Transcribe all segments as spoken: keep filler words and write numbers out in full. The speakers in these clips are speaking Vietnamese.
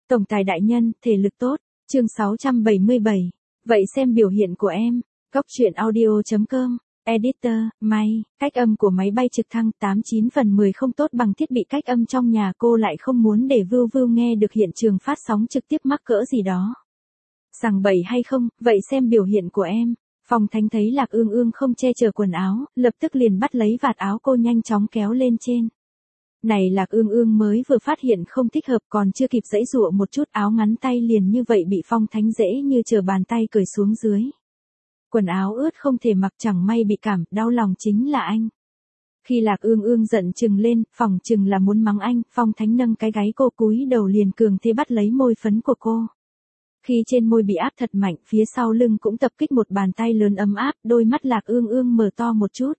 Tổng tài đại nhân, thể lực tốt. Chương sáu trăm bảy mươi bảy. Vậy xem biểu hiện của em. Góc truyện audio chấm com. Editor, may, cách âm của máy bay trực thăng tám chín phần mười không tốt bằng thiết bị cách âm trong nhà, cô lại không muốn để Vưu Vưu nghe được hiện trường phát sóng trực tiếp mắc cỡ gì đó. Sằng bậy hay không, vậy xem biểu hiện của em. Phong Thánh thấy Lạc Ương Ương không che chở quần áo, lập tức liền bắt lấy vạt áo cô nhanh chóng kéo lên trên. Này Lạc Ương Ương mới vừa phát hiện không thích hợp, còn chưa kịp giãy giụa một chút, áo ngắn tay liền như vậy bị Phong Thánh dễ như trở bàn tay cởi xuống dưới. Quần áo ướt không thể mặc, chẳng may bị cảm, đau lòng chính là anh. Khi Lạc Ương Ương giận chừng lên, phỏng chừng là muốn mắng anh, Phong Thánh nâng cái gáy cô cúi đầu liền cường thế bắt lấy môi phấn của cô. Khi trên môi bị áp thật mạnh, phía sau lưng cũng tập kích một bàn tay lớn ấm áp, đôi mắt Lạc Ương Ương mở to một chút.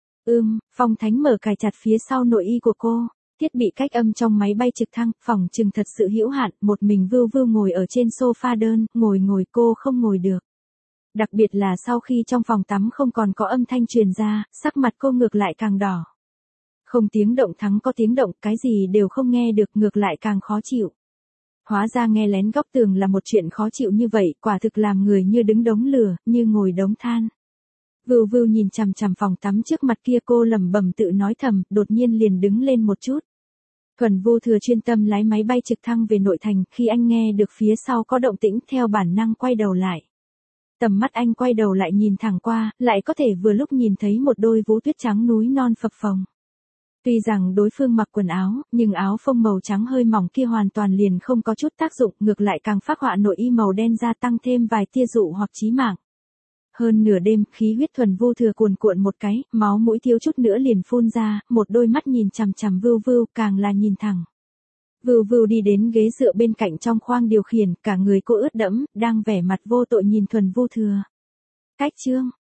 Ưm, Phong Thánh mở cài chặt phía sau nội y của cô. Thiết bị cách âm trong máy bay trực thăng, phỏng chừng thật sự hữu hạn, một mình Vưu Vưu ngồi ở trên sofa đơn, ngồi ngồi cô không ngồi được. Đặc biệt là sau khi trong phòng tắm không còn có âm thanh truyền ra, sắc mặt cô ngược lại càng đỏ. Không tiếng động thắng có tiếng động, cái gì đều không nghe được, ngược lại càng khó chịu. Hóa ra nghe lén góc tường là một chuyện khó chịu như vậy, quả thực làm người như đứng đống lửa, như ngồi đống than. Vưu Vưu nhìn chằm chằm phòng tắm trước mặt kia, cô lẩm bẩm tự nói thầm, đột nhiên liền đứng lên một chút. Thuần Vô Thừa chuyên tâm lái máy bay trực thăng về nội thành, khi anh nghe được phía sau có động tĩnh, theo bản năng quay đầu lại. Tầm mắt anh quay đầu lại nhìn thẳng qua, lại có thể vừa lúc nhìn thấy một đôi vú tuyết trắng núi non phập phồng. Tuy rằng đối phương mặc quần áo, nhưng áo phông màu trắng hơi mỏng kia hoàn toàn liền không có chút tác dụng, ngược lại càng phác họa nội y màu đen gia tăng thêm vài tia dụ hoặc chí mạng. Hơn nửa đêm, khí huyết Thuần Vô Thừa cuồn cuộn một cái, máu mũi thiếu chút nữa liền phun ra, một đôi mắt nhìn chằm chằm Vưu Vưu, càng là nhìn thẳng. Vưu Vưu đi đến ghế dựa bên cạnh trong khoang điều khiển, cả người cô ướt đẫm, đang vẻ mặt vô tội nhìn Thuần Vô Thừa. Cách chương,